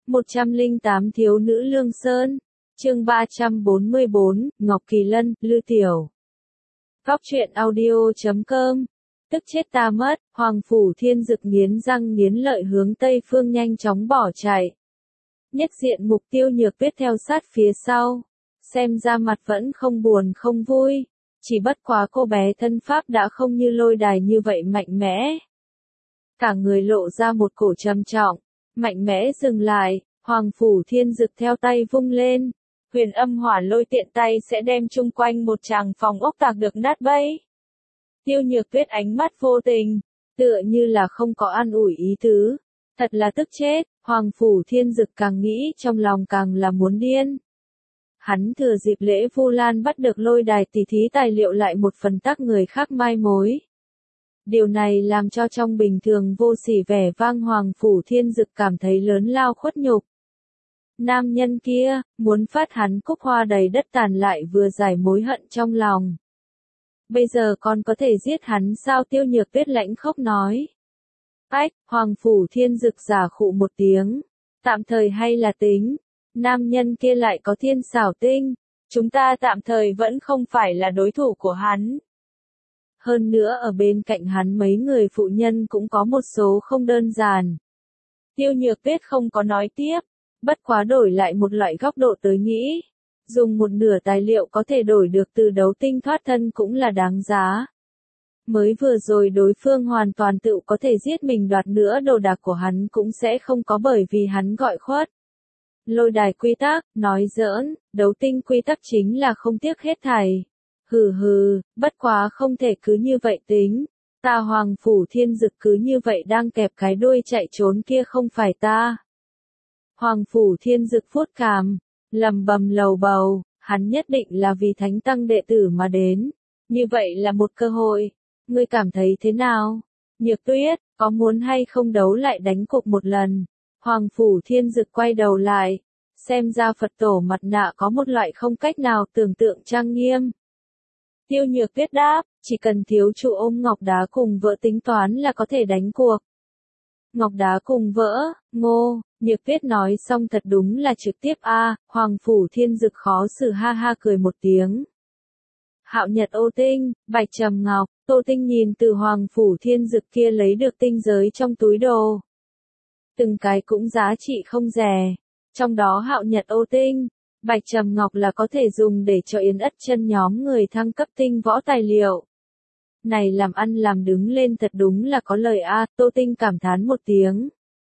108 Thiếu nữ Lương Sơn. Chương 344, Ngọc Kỳ Lân, Lư Tiểu. Góc truyện audio.com. Tức chết ta mất, Hoàng Phủ Thiên Dực nghiến răng nghiến lợi hướng Tây Phương nhanh chóng bỏ chạy. Nhất diện Mục Tiêu Nhược Tuyết theo sát phía sau. Xem ra mặt vẫn không buồn không vui. Chỉ bất quá cô bé thân pháp đã không như Lôi Đài như vậy mạnh mẽ. Cả người lộ ra một cổ trầm trọng. Mạnh mẽ dừng lại, Hoàng Phủ Thiên Dực theo tay vung lên. Huyền âm hỏa lôi tiện tay sẽ đem chung quanh một tràng phòng ốc tạc được nát bấy. Tiêu Nhược Tuyết ánh mắt vô tình, tựa như là không có an ủi ý tứ. Thật là tức chết, Hoàng Phủ Thiên Dực càng nghĩ trong lòng càng là muốn điên. Hắn thừa dịp lễ Vu Lan bắt được Lôi Đài tỉ thí tài liệu lại một phần tác người khác mai mối. Điều này làm cho trong bình thường vô sỉ vẻ vang Hoàng Phủ Thiên Dực cảm thấy lớn lao khuất nhục. Nam nhân kia, muốn phát hắn cúc hoa đầy đất tàn lại vừa giải mối hận trong lòng. Bây giờ còn có thể giết hắn sao? Tiêu Nhược Tuyết lãnh khốc nói. Ách, Hoàng Phủ Thiên Dực giả khụ một tiếng. Tạm thời hay là tính. Nam nhân kia lại có thiên xảo tinh. Chúng ta tạm thời vẫn không phải là đối thủ của hắn. Hơn nữa ở bên cạnh hắn mấy người phụ nhân cũng có một số không đơn giản. Tiêu Nhược Tuyết không có nói tiếp. Bất quá đổi lại một loại góc độ tới nghĩ. Dùng một nửa tài liệu có thể đổi được từ đấu tinh thoát thân cũng là đáng giá. Mới vừa rồi đối phương hoàn toàn tự có thể giết mình, đoạt nữa đồ đạc của hắn cũng sẽ không có bởi vì hắn gọi khuất. Lôi Đài quy tắc, nói giỡn, đấu tinh quy tắc chính là không tiếc hết thảy. Hừ hừ, bất quá không thể cứ như vậy tính. Ta Hoàng Phủ Thiên Dực cứ như vậy đang kẹp cái đuôi chạy trốn kia không phải ta. Hoàng Phủ Thiên Dực vuốt cằm, lầm bầm lầu bầu, hắn nhất định là vì thánh tăng đệ tử mà đến. Như vậy là một cơ hội. Ngươi cảm thấy thế nào? Nhược Tuyết, có muốn hay không đấu lại đánh cuộc một lần? Hoàng Phủ Thiên Dực quay đầu lại. Xem ra Phật tổ mặt nạ có một loại không cách nào tưởng tượng trang nghiêm. Tiêu Nhược Tuyết đáp, chỉ cần thiếu chủ ôm ngọc đá cùng vỡ tính toán là có thể đánh cuộc. Ngọc đá cùng vỡ, ngô, Nhược Tuyết nói xong thật đúng là trực tiếp Hoàng Phủ Thiên Dực khó xử ha ha cười một tiếng. Hạo Nhật ô tinh, bạch trầm ngọc, Tô Tinh nhìn từ Hoàng Phủ Thiên Dực kia lấy được tinh giới trong túi đồ. Từng cái cũng giá trị không rẻ, trong đó Hạo Nhật ô tinh, bạch trầm ngọc là có thể dùng để cho Yến Ất Chân nhóm người thăng cấp tinh võ tài liệu. Này làm ăn làm đứng lên thật đúng là có lời Tô Tinh cảm thán một tiếng.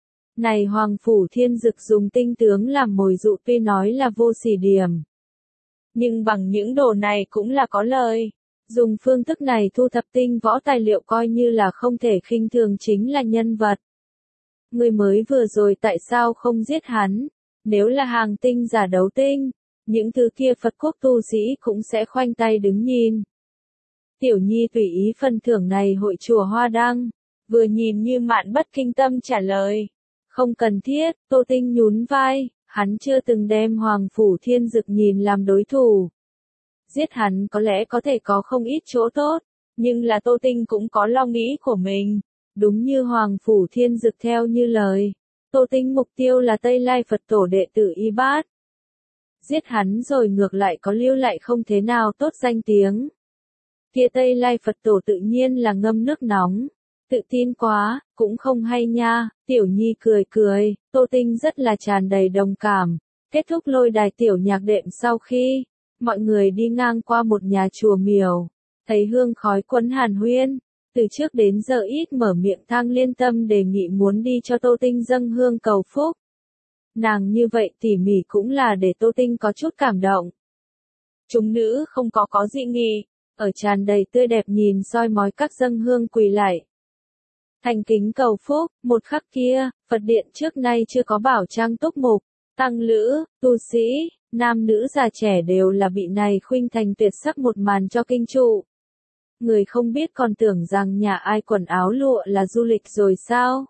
Này Hoàng Phủ Thiên Dực dùng tinh tướng làm mồi dụ tuy nói là vô sỉ điểm. Nhưng bằng những đồ này cũng là có lời. Dùng phương thức này thu thập tinh võ tài liệu coi như là không thể khinh thường, chính là nhân vật. Người mới vừa rồi tại sao không giết hắn? Nếu là hàng tinh giả đấu tinh, những thứ kia Phật quốc tu sĩ cũng sẽ khoanh tay đứng nhìn. Tiểu Nhi tùy ý phần thưởng này hội chùa Hoa Đăng, vừa nhìn như Mạn Bất Kinh Tâm trả lời. Không cần thiết, Tô Tinh nhún vai, hắn chưa từng đem Hoàng Phủ Thiên Dực nhìn làm đối thủ. Giết hắn có lẽ có thể có không ít chỗ tốt, nhưng là Tô Tinh cũng có lo nghĩ của mình. Đúng như Hoàng Phủ Thiên Dực theo như lời, Tô Tinh mục tiêu là Tây Lai Phật tổ đệ tử Y Bát. Giết hắn rồi ngược lại có lưu lại không thế nào tốt danh tiếng. Kia Tây Lai Phật tổ tự nhiên là ngâm nước nóng. Tự tin quá, cũng không hay nha. Tiểu Nhi cười cười, Tô Tinh rất là tràn đầy đồng cảm. Kết thúc Lôi Đài tiểu nhạc đệm sau khi mọi người đi ngang qua một nhà chùa miểu, thấy hương khói quấn hàn huyên. Từ trước đến giờ ít mở miệng Thang Liên Tâm đề nghị muốn đi cho Tô Tinh dâng hương cầu phúc. Nàng như vậy tỉ mỉ cũng là để Tô Tinh có chút cảm động. Chúng nữ không có dị nghị, ở tràn đầy tươi đẹp nhìn soi mói các dâng hương quỳ lại. Thành kính cầu phúc, một khắc kia, Phật điện trước nay chưa có bảo trang túc mục, tăng lữ, tu sĩ, nam nữ già trẻ đều là bị này khuynh thành tuyệt sắc một màn cho kinh trụ. Người không biết còn tưởng rằng nhà ai quần áo lụa là du lịch rồi sao?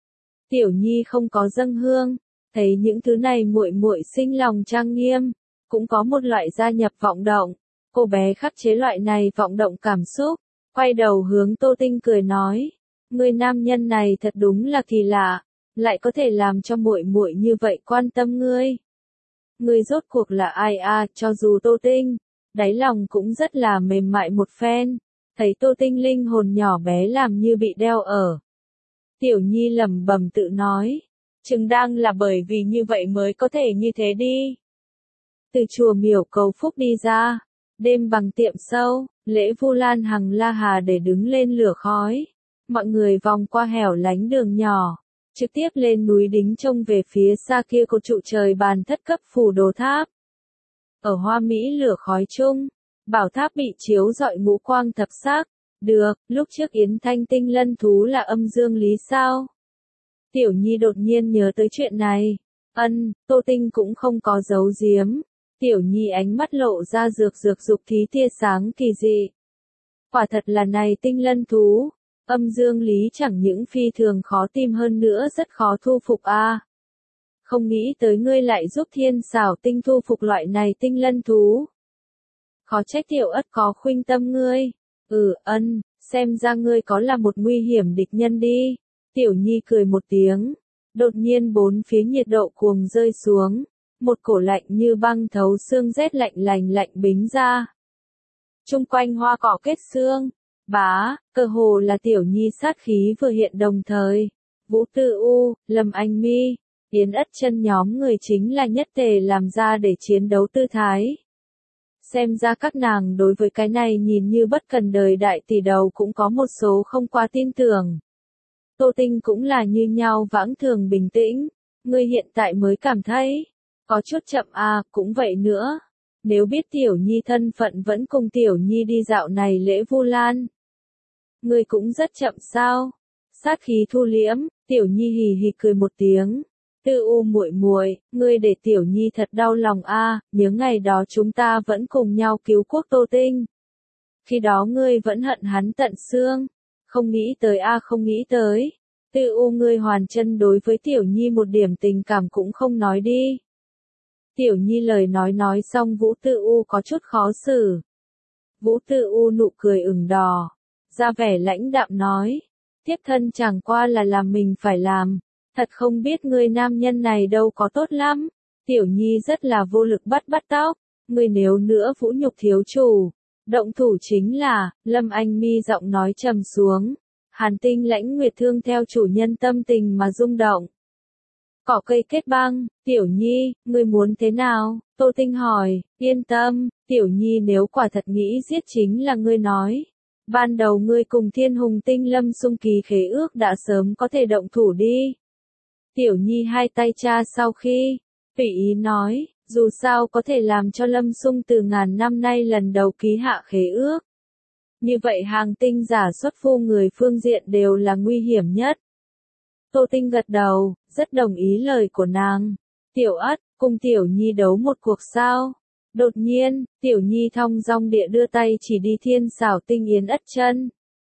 Tiểu Nhi không có dâng hương, thấy những thứ này muội muội sinh lòng trang nghiêm, cũng có một loại gia nhập vọng động. Cô bé khắc chế loại này vọng động cảm xúc, quay đầu hướng Tô Tinh cười nói, người nam nhân này thật đúng là kỳ lạ, lại có thể làm cho muội muội như vậy quan tâm ngươi. Ngươi rốt cuộc là ai à, cho dù Tô Tinh, đáy lòng cũng rất là mềm mại một phen, thấy Tô Tinh linh hồn nhỏ bé làm như bị đeo ở. Tiểu Nhi lẩm bẩm tự nói, chừng đang là bởi vì như vậy mới có thể như thế đi. Từ chùa Miểu Cầu Phúc đi ra, đêm bằng tiệm sâu, lễ Vu Lan hằng la hà để đứng lên lửa khói. Mọi người vòng qua hẻo lánh đường nhỏ, trực tiếp lên núi đính trông về phía xa kia có trụ trời bàn thất cấp phủ đồ tháp. Ở hoa mỹ lửa khói chung, bảo tháp bị chiếu rọi ngũ quang thập sắc. Được, lúc trước Yến Thanh Tinh lân thú là âm dương lý sao? Tiểu Nhi đột nhiên nhớ tới chuyện này. Tô Tinh cũng không có giấu giếm. Tiểu Nhi ánh mắt lộ ra rược dục thí tia sáng kỳ dị. Quả thật là này tinh lân thú, âm dương lý chẳng những phi thường khó tìm hơn nữa rất khó thu phục a. Không nghĩ tới ngươi lại giúp Thiên Xảo Tinh thu phục loại này tinh lân thú. Khó trách Tiểu Ất có khuynh tâm ngươi. Xem ra ngươi có là một nguy hiểm địch nhân đi. Tiểu Nhi cười một tiếng. Đột nhiên bốn phía nhiệt độ cuồng rơi xuống. Một cổ lạnh như băng thấu xương rét lạnh lạnh bính ra. Trung quanh hoa cỏ kết xương. Cơ hồ là Tiểu Nhi sát khí vừa hiện đồng thời. Vũ Tư U, Lâm Anh Mi, Yến Ất Chân nhóm người chính là nhất tề làm ra để chiến đấu tư thái. Xem ra các nàng đối với cái này nhìn như bất cần đời đại tỷ đầu cũng có một số không quá tin tưởng. Tô Tinh cũng là như nhau vãng thường bình tĩnh, ngươi hiện tại mới cảm thấy có chút chậm à, cũng vậy nữa. Nếu biết Tiểu Nhi thân phận vẫn cùng Tiểu Nhi đi dạo này lễ Vu Lan. Ngươi cũng rất chậm sao? Sát khí thu liễm, Tiểu Nhi hì hì cười một tiếng. Tư U muội muội, ngươi để Tiểu Nhi thật đau lòng a, nhớ ngày đó chúng ta vẫn cùng nhau cứu quốc Tô Tinh. Khi đó ngươi vẫn hận hắn tận xương. Không nghĩ tới không nghĩ tới. Tư U ngươi hoàn chân đối với Tiểu Nhi một điểm tình cảm cũng không nói đi. Tiểu Nhi lời nói xong Vũ Tư U có chút khó xử. Vũ Tư U nụ cười ửng đỏ, ra vẻ lãnh đạm nói, tiếp thân chẳng qua là làm mình phải làm, thật không biết người nam nhân này đâu có tốt lắm. Tiểu Nhi rất là vô lực bắt tóc, người nếu nữa vũ nhục thiếu chủ, động thủ chính là, Lâm Anh Mi giọng nói trầm xuống, Hàn Tinh Lãnh Nguyệt thương theo chủ nhân tâm tình mà rung động. Cỏ cây kết băng, Tiểu Nhi, ngươi muốn thế nào? Tô Tinh hỏi, yên tâm, Tiểu Nhi nếu quả thật nghĩ giết chính là ngươi nói. Ban đầu ngươi cùng Thiên Hùng Tinh Lâm xung ký khế ước đã sớm có thể động thủ đi. Tiểu Nhi hai tay cha sau khi, tùy ý nói, dù sao có thể làm cho Lâm xung từ ngàn năm nay lần đầu ký hạ khế ước. Như vậy hàng tinh giả xuất phu người phương diện đều là nguy hiểm nhất. Tô Tinh gật đầu, rất đồng ý lời của nàng. Tiểu Ất, cùng Tiểu Nhi đấu một cuộc sao? Đột nhiên, Tiểu Nhi thong dong địa đưa tay chỉ đi Thiên Xảo Tinh Yến Ất Chân.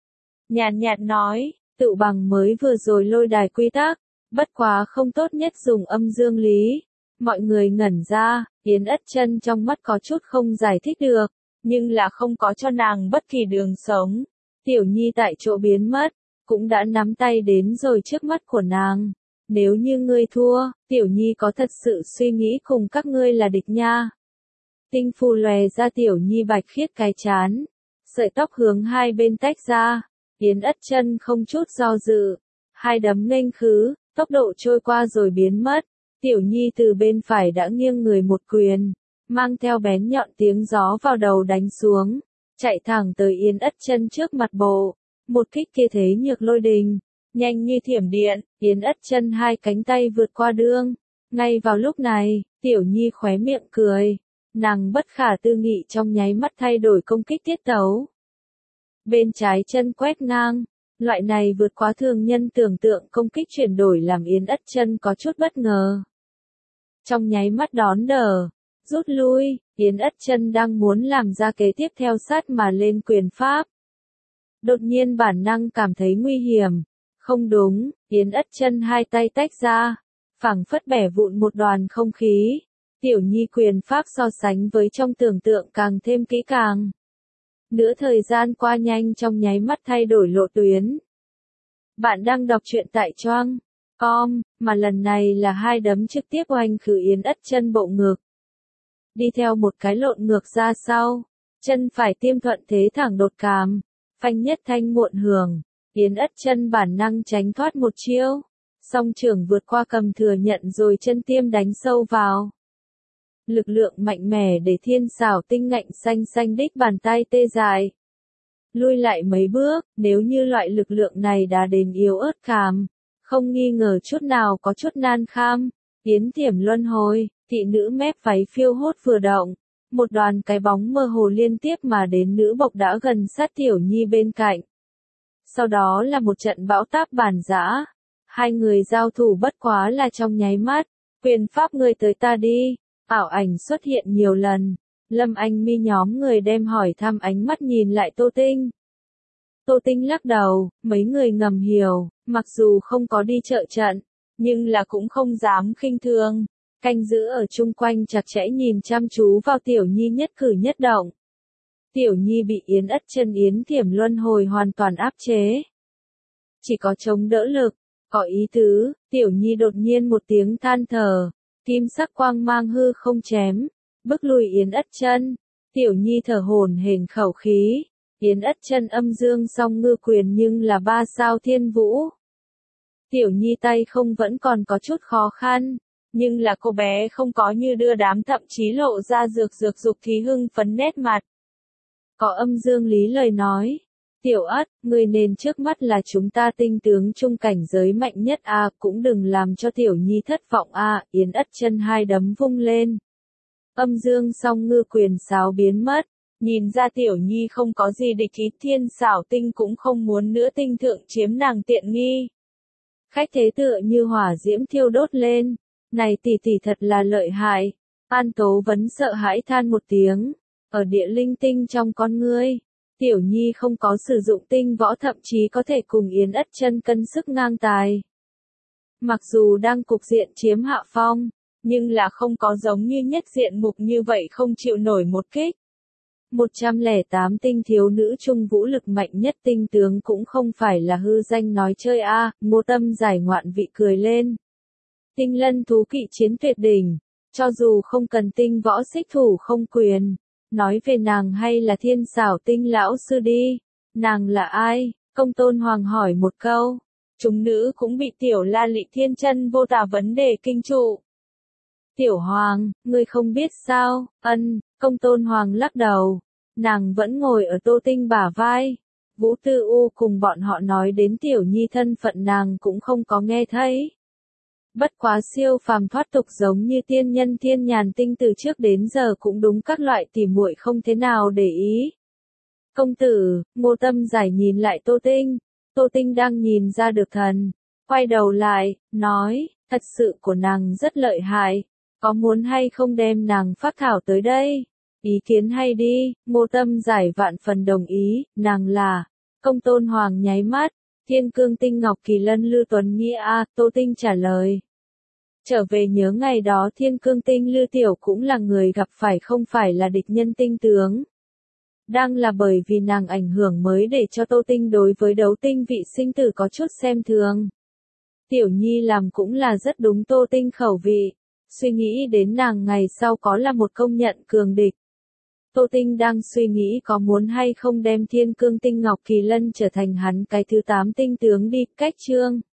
Nhàn nhạt nói, tự bằng mới vừa rồi lôi đài quy tắc, bất quá không tốt nhất dùng âm dương lý. Mọi người ngẩn ra, Yến Ất Chân trong mắt có chút không giải thích được, nhưng là không có cho nàng bất kỳ đường sống. Tiểu Nhi tại chỗ biến mất, cũng đã nắm tay đến rồi trước mắt của nàng. Nếu như ngươi thua, Tiểu Nhi có thật sự suy nghĩ cùng các ngươi là địch nha. Tinh phù lòe ra Tiểu Nhi bạch khiết cái chán, sợi tóc hướng hai bên tách ra, Yến Ất Chân không chút do dự, hai đấm nghênh khứ, tốc độ trôi qua rồi biến mất. Tiểu Nhi từ bên phải đã nghiêng người một quyền, mang theo bén nhọn tiếng gió vào đầu đánh xuống, chạy thẳng tới Yến Ất Chân trước mặt bộ. Một kích kia thế nhược lôi đình, nhanh như thiểm điện, Yến Ất Chân hai cánh tay vượt qua đương. Ngay vào lúc này, Tiểu Nhi khóe miệng cười, nàng bất khả tư nghị trong nháy mắt thay đổi công kích tiết tấu. Bên trái chân quét ngang, loại này vượt quá thường nhân tưởng tượng công kích chuyển đổi làm Yến Ất Chân có chút bất ngờ. Trong nháy mắt đón đỡ, rút lui, Yến Ất Chân đang muốn làm ra kế tiếp theo sát mà lên quyền pháp. Đột nhiên bản năng cảm thấy nguy hiểm. Không đúng, Yến Ất Chân hai tay tách ra, phảng phất bẻ vụn một đoàn không khí. Tiểu Nhi quyền pháp so sánh với trong tưởng tượng càng thêm kỹ càng. Nửa thời gian qua nhanh trong nháy mắt thay đổi lộ tuyến. Bạn đang đọc truyện tại Choang. com, mà lần này là hai đấm trực tiếp oanh khử Yến Ất Chân bộ ngực. Đi theo một cái lộn ngược ra sau, chân phải tiêm thuận thế thẳng đột càm, phanh nhất thanh muộn hưởng, Yến Ất Chân bản năng tránh thoát một chiêu, song trưởng vượt qua cầm thừa nhận rồi chân tiêm đánh sâu vào. Lực lượng mạnh mẽ để Thiên Xảo Tinh ngạnh xanh xanh đích bàn tay tê dại. Lui lại mấy bước, nếu như loại lực lượng này đã đến yếu ớt khàm, không nghi ngờ chút nào có chút nan kham. Yến Thiểm luân hồi, thị nữ mép váy phiêu hốt vừa động, một đoàn cái bóng mơ hồ liên tiếp mà đến nữ bộc đã gần sát Tiểu Nhi bên cạnh. Sau đó là một trận bão táp bản dã, hai người giao thủ bất quá là trong nháy mắt, quyền pháp người tới ta đi, ảo ảnh xuất hiện nhiều lần. Lâm Anh Mi nhóm người đem hỏi thăm ánh mắt nhìn lại Tô Tinh. Tô Tinh lắc đầu, mấy người ngầm hiểu, mặc dù không có đi trợ trận, nhưng là cũng không dám khinh thường, canh giữ ở chung quanh chặt chẽ nhìn chăm chú vào Tiểu Nhi nhất cử nhất động. Tiểu Nhi bị Yến Ất Chân Yến Thiểm luân hồi hoàn toàn áp chế. Chỉ có chống đỡ lực, có ý tứ, Tiểu Nhi đột nhiên một tiếng than thở, kim sắc quang mang hư không chém, bức lùi Yến Ất Chân. Tiểu Nhi thở hổn hển khẩu khí, Yến Ất Chân âm dương song ngư quyền nhưng là 3 sao thiên vũ. Tiểu Nhi tay không vẫn còn có chút khó khăn, nhưng là cô bé không có như đưa đám thậm chí lộ ra dược dục thí hưng phấn nét mặt. Có âm dương lý lời nói, Tiểu Ất, người nên trước mắt là chúng ta tinh tướng trung cảnh giới mạnh nhất cũng đừng làm cho Tiểu Nhi thất vọng Yến Ất Chân hai đấm vung lên. Âm dương song ngư quyền sáo biến mất, nhìn ra Tiểu Nhi không có gì địch ý, Thiên Xảo Tinh cũng không muốn nữa tinh thượng chiếm nàng tiện nghi. Khách thế tựa như hỏa diễm thiêu đốt lên, này tỷ tỷ thật là lợi hại. An Tố Vấn sợ hãi than một tiếng, ở địa linh tinh trong con ngươi, Tiểu Nhi không có sử dụng tinh võ thậm chí có thể cùng Yến Ất Chân cân sức ngang tài. Mặc dù đang cục diện chiếm hạ phong, nhưng là không có giống như nhất diện mục như vậy không chịu nổi một kích. 108 tinh thiếu nữ trung vũ lực mạnh nhất tinh tướng cũng không phải là hư danh nói chơi Ngô Tâm giải ngoạn vị cười lên. Tinh lân thú kỵ chiến tuyệt đỉnh, cho dù không cần tinh võ xích thủ không quyền, nói về nàng hay là Thiên Xảo Tinh lão sư đi, nàng là ai? Công Tôn Hoàng hỏi một câu, chúng nữ cũng bị Tiểu La Lị Thiên Chân vô tả vấn đề kinh trụ. Tiểu Hoàng, ngươi không biết sao? Công Tôn Hoàng lắc đầu, nàng vẫn ngồi ở Tô Tinh bả vai. Vũ Tư U cùng bọn họ nói đến Tiểu Nhi thân phận nàng cũng không có nghe thấy. Bất quá siêu phàm thoát tục giống như tiên nhân thiên nhàn tinh từ trước đến giờ cũng đúng các loại tỉ muội không thế nào để ý. Công tử, Ngô Tâm giải nhìn lại Tô Tinh đang nhìn ra được thần, quay đầu lại, nói, thật sự của nàng rất lợi hại, có muốn hay không đem nàng phác thảo tới đây? Ý kiến hay đi, Ngô Tâm giải vạn phần đồng ý, nàng là, Công Tôn Hoàng nháy mắt, Thiên Cương Tinh Ngọc Kỳ Lân Lư Tuấn Nghĩa Tô Tinh trả lời. Trở về nhớ ngày đó Thiên Cương Tinh Lư Tiểu cũng là người gặp phải không phải là địch nhân tinh tướng. Đang là bởi vì nàng ảnh hưởng mới để cho Tô Tinh đối với đấu tinh vị sinh tử có chút xem thường. Tiểu Nhi làm cũng là rất đúng Tô Tinh khẩu vị, suy nghĩ đến nàng ngày sau có là một công nhận cường địch. Tô Tinh đang suy nghĩ có muốn hay không đem Thiên Cương Tinh Ngọc Kỳ Lân trở thành hắn cái thứ 8 tinh tướng đi, cách chương.